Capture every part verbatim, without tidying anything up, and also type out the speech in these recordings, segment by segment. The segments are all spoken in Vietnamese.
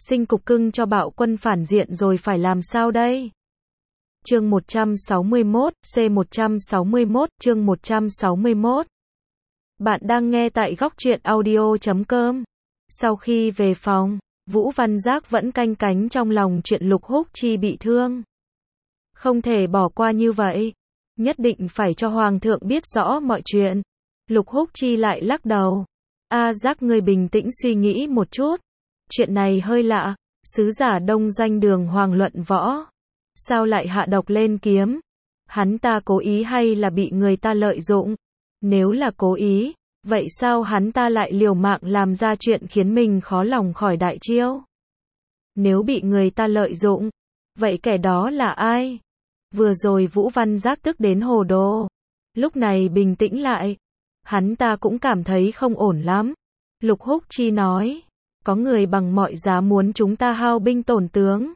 Sinh cục cưng cho bạo quân phản diện rồi phải làm sao đây? Chương một trăm sáu mươi mốt, C một trăm sáu mươi mốt, chương một trăm sáu mươi mốt. Bạn đang nghe tại góc truyện audio chấm com. Sau khi về phòng, Vũ Văn Giác vẫn canh cánh trong lòng chuyện Lục Húc Chi bị thương. Không thể bỏ qua như vậy. Nhất định phải cho Hoàng thượng biết rõ mọi chuyện. Lục Húc Chi lại lắc đầu. A Giác, ngươi bình tĩnh suy nghĩ một chút. Chuyện này hơi lạ. Sứ giả đông doanh Đường Hoàng luận võ. Sao lại hạ độc lên kiếm? Hắn ta cố ý hay là bị người ta lợi dụng? Nếu là cố ý, vậy sao hắn ta lại liều mạng làm ra chuyện khiến mình khó lòng khỏi đại chiêu? Nếu bị người ta lợi dụng, vậy kẻ đó là ai? Vừa rồi Vũ Văn Giác tức đến hồ đồ. Lúc này bình tĩnh lại. Hắn ta cũng cảm thấy không ổn lắm. Lục Húc Chi nói, có người bằng mọi giá muốn chúng ta hao binh tổn tướng.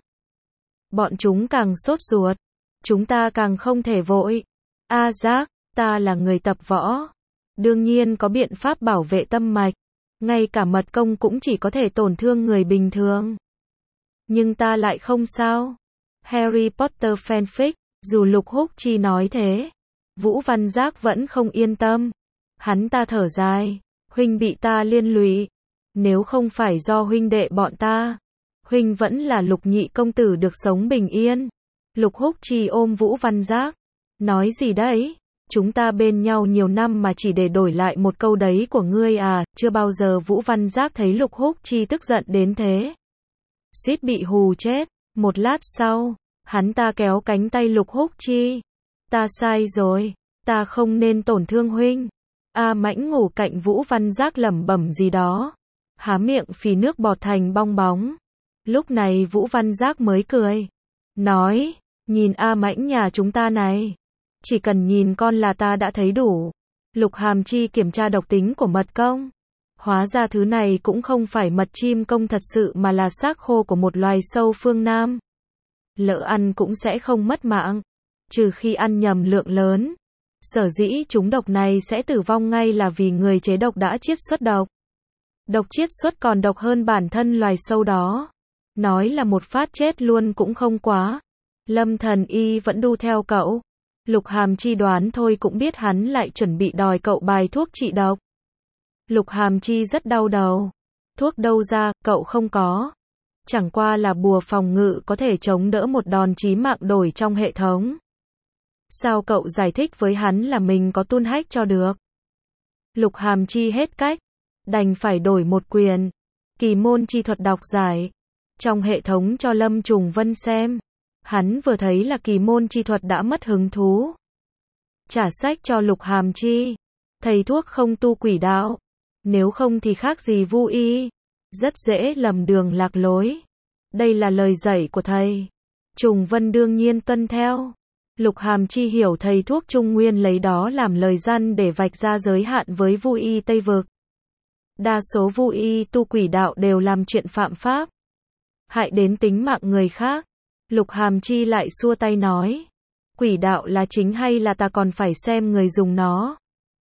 Bọn chúng càng sốt ruột, chúng ta càng không thể vội. A Giác, ta là người tập võ. Đương nhiên có biện pháp bảo vệ tâm mạch. Ngay cả mật công cũng chỉ có thể tổn thương người bình thường. Nhưng ta lại không sao. Harry Potter fanfic, dù Lục Húc Chi nói thế, Vũ Văn Giác vẫn không yên tâm. Hắn ta thở dài, huynh bị ta liên lụy. Nếu không phải do huynh đệ bọn ta, huynh vẫn là Lục nhị công tử được sống bình yên. Lục Húc Chi ôm Vũ Văn Giác. Nói gì đấy? Chúng ta bên nhau nhiều năm mà chỉ để đổi lại một câu đấy của ngươi à? Chưa bao giờ Vũ Văn Giác thấy Lục Húc Chi tức giận đến thế. Suýt bị hù chết. Một lát sau, hắn ta kéo cánh tay Lục Húc Chi. Ta sai rồi. Ta không nên tổn thương huynh. A Mãnh ngủ cạnh Vũ Văn Giác lẩm bẩm gì đó. Há miệng phì nước bọt thành bong bóng. Lúc này Vũ Văn Giác mới cười. Nói, nhìn A Mãnh nhà chúng ta này. Chỉ cần nhìn con là ta đã thấy đủ. Lục Hàm Chi kiểm tra độc tính của mật công. Hóa ra thứ này cũng không phải mật chim công thật sự mà là xác khô của một loài sâu phương Nam. Lỡ ăn cũng sẽ không mất mạng. Trừ khi ăn nhầm lượng lớn. Sở dĩ chúng độc này sẽ tử vong ngay là vì người chế độc đã chiết xuất độc. Độc chiết xuất còn độc hơn bản thân loài sâu đó. Nói là một phát chết luôn cũng không quá. Lâm Thần Y vẫn đu theo cậu. Lục Hàm Chi đoán thôi cũng biết hắn lại chuẩn bị đòi cậu bài thuốc trị độc. Lục Hàm Chi rất đau đầu. Thuốc đâu ra, cậu không có. Chẳng qua là bùa phòng ngự có thể chống đỡ một đòn chí mạng đổi trong hệ thống. Sao cậu giải thích với hắn là mình có tuôn hách cho được? Lục Hàm Chi hết cách. Đành phải đổi một quyền. Kỳ môn chi thuật đọc giải. Trong hệ thống cho Lâm Trùng Vân xem. Hắn vừa thấy là kỳ môn chi thuật đã mất hứng thú. Trả sách cho Lục Hàm Chi. Thầy thuốc không tu quỷ đạo. Nếu không thì khác gì vu y. Rất dễ lầm đường lạc lối. Đây là lời dạy của thầy. Trùng Vân đương nhiên tuân theo. Lục Hàm Chi hiểu thầy thuốc Trung Nguyên lấy đó làm lời răn để vạch ra giới hạn với vu y Tây Vực. Đa số vu y tu quỷ đạo đều làm chuyện phạm pháp. Hại đến tính mạng người khác. Lục Hàm Chi lại xua tay nói. Quỷ đạo là chính hay là ta còn phải xem người dùng nó.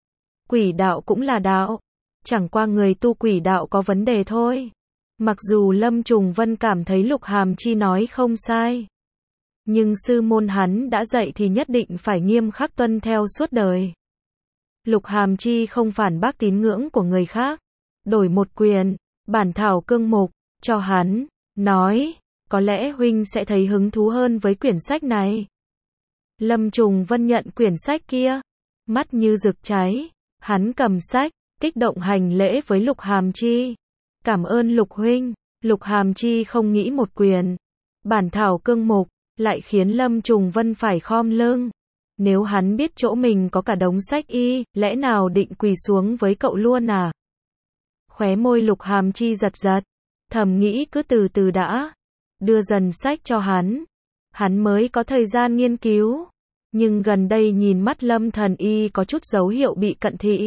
Quỷ đạo cũng là đạo. Chẳng qua người tu quỷ đạo có vấn đề thôi. Mặc dù Lâm Trùng Vân cảm thấy Lục Hàm Chi nói không sai. Nhưng sư môn hắn đã dạy thì nhất định phải nghiêm khắc tuân theo suốt đời. Lục Hàm Chi không phản bác tín ngưỡng của người khác. Đổi một quyền, bản thảo cương mục, cho hắn. Nói, có lẽ huynh sẽ thấy hứng thú hơn với quyển sách này. Lâm Trùng Vân nhận quyển sách kia. Mắt như rực cháy. Hắn cầm sách, kích động hành lễ với Lục Hàm Chi. Cảm ơn Lục huynh. Lục Hàm Chi không nghĩ một quyền. Bản thảo cương mục, lại khiến Lâm Trùng Vân phải khom lưng. Nếu hắn biết chỗ mình có cả đống sách y, lẽ nào định quỳ xuống với cậu luôn à? Khóe môi Lục Hàm Chi giật giật. Thầm nghĩ cứ từ từ đã. Đưa dần sách cho hắn. Hắn mới có thời gian nghiên cứu. Nhưng gần đây nhìn mắt Lâm Thần Y có chút dấu hiệu bị cận thị.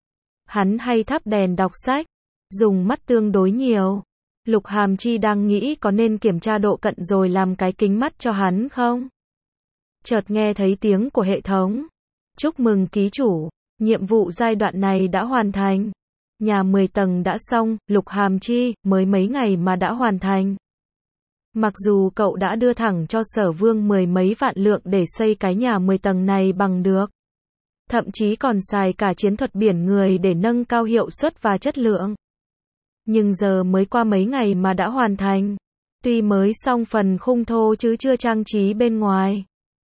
Hắn hay thắp đèn đọc sách. Dùng mắt tương đối nhiều. Lục Hàm Chi đang nghĩ có nên kiểm tra độ cận rồi làm cái kính mắt cho hắn không? Chợt nghe thấy tiếng của hệ thống. Chúc mừng ký chủ. Nhiệm vụ giai đoạn này đã hoàn thành. Nhà mười tầng đã xong, Lục Hàm Chi, mới mấy ngày mà đã hoàn thành. Mặc dù cậu đã đưa thẳng cho Sở Vương mười mấy vạn lượng để xây cái nhà mười tầng này bằng được. Thậm chí còn xài cả chiến thuật biển người để nâng cao hiệu suất và chất lượng. Nhưng giờ mới qua mấy ngày mà đã hoàn thành. Tuy mới xong phần khung thô chứ chưa trang trí bên ngoài.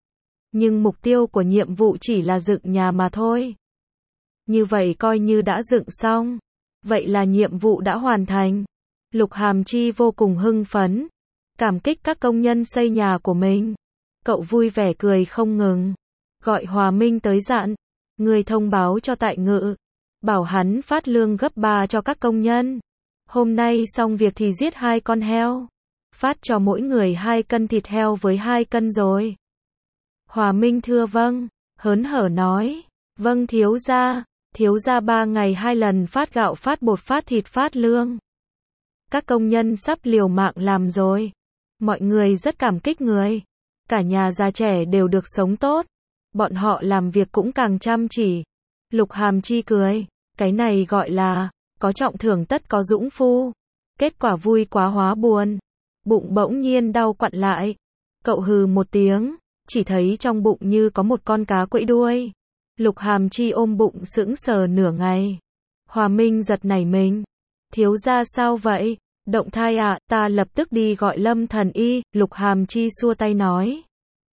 Nhưng mục tiêu của nhiệm vụ chỉ là dựng nhà mà thôi. Như vậy coi như đã dựng xong. Vậy là nhiệm vụ đã hoàn thành. Lục Hàm Chi vô cùng hưng phấn. Cảm kích các công nhân xây nhà của mình. Cậu vui vẻ cười không ngừng. Gọi Hòa Minh tới dặn. Người thông báo cho Tại Ngự. Bảo hắn phát lương gấp ba cho các công nhân. Hôm nay xong việc thì giết hai con heo. Phát cho mỗi người hai cân thịt heo với hai cân rồi. Hòa Minh thưa vâng. Hớn hở nói. Vâng thiếu gia. Thiếu gia ba ngày hai lần phát gạo phát bột phát thịt phát lương. Các công nhân sắp liều mạng làm rồi. Mọi người rất cảm kích người. Cả nhà già trẻ đều được sống tốt. Bọn họ làm việc cũng càng chăm chỉ. Lục Hàm Chi cười. Cái này gọi là, có trọng thưởng tất có dũng phu. Kết quả vui quá hóa buồn. Bụng bỗng nhiên đau quặn lại. Cậu hừ một tiếng. Chỉ thấy trong bụng như có một con cá quẫy đuôi. Lục Hàm Chi ôm bụng sững sờ nửa ngày. Hòa Minh giật nảy mình. Thiếu gia sao vậy? Động thai à, ta lập tức đi gọi Lâm thần y. Lục Hàm Chi xua tay nói.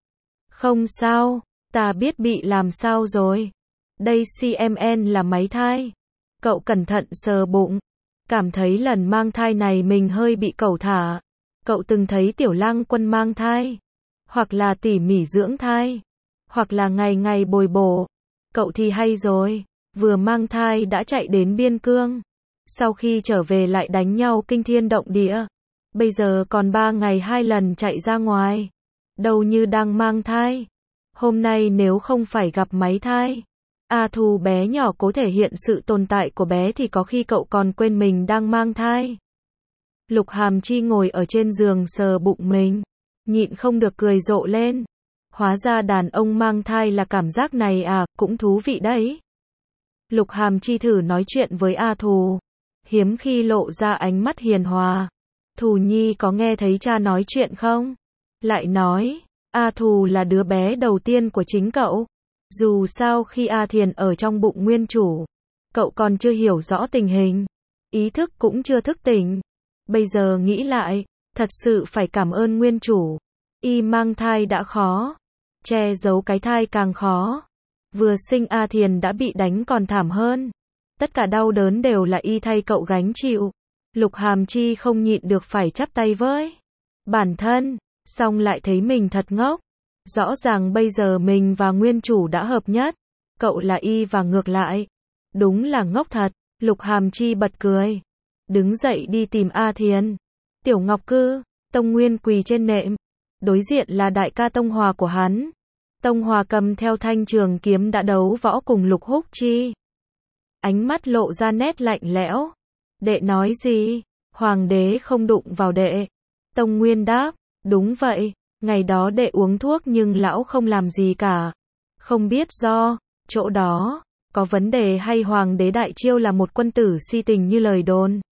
Không sao, ta biết bị làm sao rồi. Đây xê em en là máy thai. Cậu cẩn thận sờ bụng. Cảm thấy lần mang thai này mình hơi bị cẩu thả. Cậu từng thấy Tiểu Lang Quân mang thai. Hoặc là tỉ mỉ dưỡng thai. Hoặc là ngày ngày bồi bổ. Cậu thì hay rồi. Vừa mang thai đã chạy đến biên cương. Sau khi trở về lại đánh nhau kinh thiên động địa. Bây giờ còn ba ngày hai lần chạy ra ngoài. Đâu như đang mang thai. Hôm nay nếu không phải gặp máy thai. A Thù bé nhỏ cố thể hiện sự tồn tại của bé thì có khi cậu còn quên mình đang mang thai. Lục Hàm Chi ngồi ở trên giường sờ bụng mình. Nhịn không được cười rộ lên. Hóa ra đàn ông mang thai là cảm giác này à, cũng thú vị đấy. Lục Hàm Chi thử nói chuyện với A Thù. Hiếm khi lộ ra ánh mắt hiền hòa. Thù Nhi có nghe thấy cha nói chuyện không? Lại nói, A Thù là đứa bé đầu tiên của chính cậu. Dù sao khi A Thiền ở trong bụng nguyên chủ, cậu còn chưa hiểu rõ tình hình. Ý thức cũng chưa thức tỉnh. Bây giờ nghĩ lại, thật sự phải cảm ơn nguyên chủ. Y mang thai đã khó. Che giấu cái thai càng khó. Vừa sinh A Thiền đã bị đánh còn thảm hơn. Tất cả đau đớn đều là y thay cậu gánh chịu. Lục Hàm Chi không nhịn được phải chắp tay với bản thân, xong lại thấy mình thật ngốc. Rõ ràng bây giờ mình và nguyên chủ đã hợp nhất. Cậu là y và ngược lại. Đúng là ngốc thật. Lục Hàm Chi bật cười. Đứng dậy đi tìm A Thiền. Tiểu Ngọc Cư, Tông Nguyên quỳ trên nệm. Đối diện là đại ca Tông Hòa của hắn. Tông Hòa cầm theo thanh trường kiếm đã đấu võ cùng Lục Húc Chi. Ánh mắt lộ ra nét lạnh lẽo. Đệ nói gì? Hoàng đế không đụng vào đệ. Tông Nguyên đáp. Đúng vậy. Ngày đó đệ uống thuốc nhưng lão không làm gì cả. Không biết do, chỗ đó, có vấn đề hay hoàng đế đại chiêu là một quân tử si tình như lời đồn.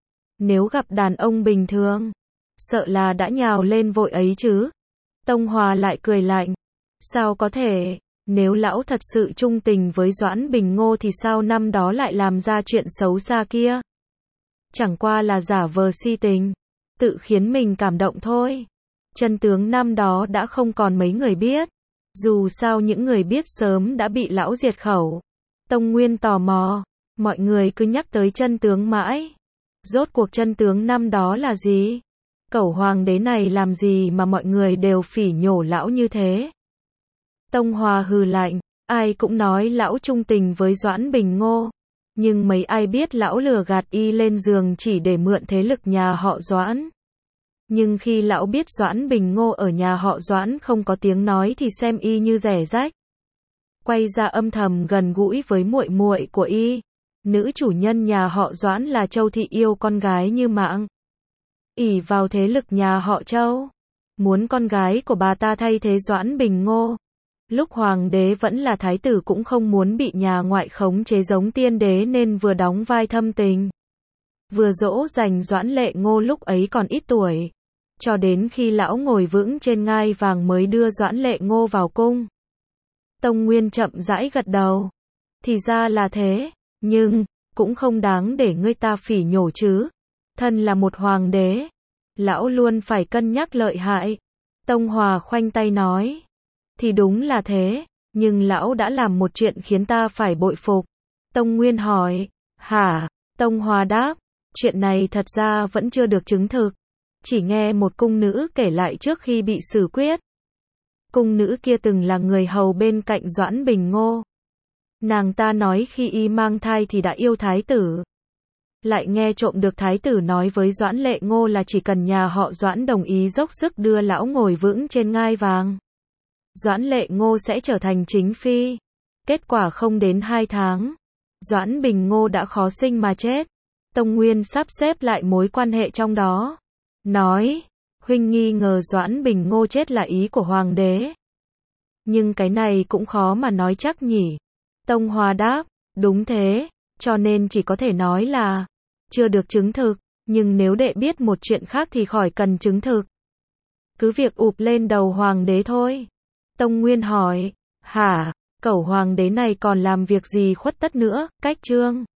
Nếu gặp đàn ông bình thường, sợ là đã nhào lên vội ấy chứ. Tông Hòa lại cười lạnh. Sao có thể, nếu lão thật sự trung tình với Doãn Bình Ngô thì sao năm đó lại làm ra chuyện xấu xa kia? Chẳng qua là giả vờ si tình, tự khiến mình cảm động thôi. Chân tướng năm đó đã không còn mấy người biết. Dù sao những người biết sớm đã bị lão diệt khẩu. Tông Nguyên tò mò. Mọi người cứ nhắc tới chân tướng mãi. Rốt cuộc chân tướng năm đó là gì? Cẩu hoàng đế này làm gì mà mọi người đều phỉ nhổ lão như thế? Tông Hòa hừ lạnh. Ai cũng nói lão trung tình với Doãn Bình Ngô. Nhưng mấy ai biết lão lừa gạt y lên giường chỉ để mượn thế lực nhà họ Doãn. Nhưng khi lão biết Doãn Bình Ngô ở nhà họ Doãn không có tiếng nói thì xem y như rẻ rách. Quay ra âm thầm gần gũi với muội muội của y. Nữ chủ nhân nhà họ Doãn là Châu Thị yêu con gái như mạng. Ỷ vào thế lực nhà họ Châu. Muốn con gái của bà ta thay thế Doãn Bình Ngô. Lúc hoàng đế vẫn là thái tử cũng không muốn bị nhà ngoại khống chế giống tiên đế nên vừa đóng vai thâm tình, vừa dỗ dành Doãn Lệ Ngô lúc ấy còn ít tuổi. Cho đến khi lão ngồi vững trên ngai vàng mới đưa Doãn Lệ Ngô vào cung. Tông Nguyên chậm rãi gật đầu. Thì ra là thế, nhưng, cũng không đáng để ngươi ta phỉ nhổ chứ. Thân là một hoàng đế, lão luôn phải cân nhắc lợi hại. Tông Hòa khoanh tay nói. Thì đúng là thế, nhưng lão đã làm một chuyện khiến ta phải bội phục. Tông Nguyên hỏi. Hả? Tông Hòa đáp. Chuyện này thật ra vẫn chưa được chứng thực. Chỉ nghe một cung nữ kể lại trước khi bị xử quyết. Cung nữ kia từng là người hầu bên cạnh Doãn Bình Ngô. Nàng ta nói khi y mang thai thì đã yêu thái tử. Lại nghe trộm được thái tử nói với Doãn Lệ Ngô là chỉ cần nhà họ Doãn đồng ý dốc sức đưa lão ngồi vững trên ngai vàng, Doãn Lệ Ngô sẽ trở thành chính phi. Kết quả không đến hai tháng, Doãn Bình Ngô đã khó sinh mà chết. Tông Nguyên sắp xếp lại mối quan hệ trong đó. Nói, huynh nghi ngờ Doãn Bình Ngô chết là ý của hoàng đế. Nhưng cái này cũng khó mà nói chắc nhỉ. Tông Hòa đáp, đúng thế, cho nên chỉ có thể nói là chưa được chứng thực, nhưng nếu đệ biết một chuyện khác thì khỏi cần chứng thực. Cứ việc ụp lên đầu hoàng đế thôi. Tông Nguyên hỏi, hả, cẩu hoàng đế này còn làm việc gì khuất tất nữa, cách trương.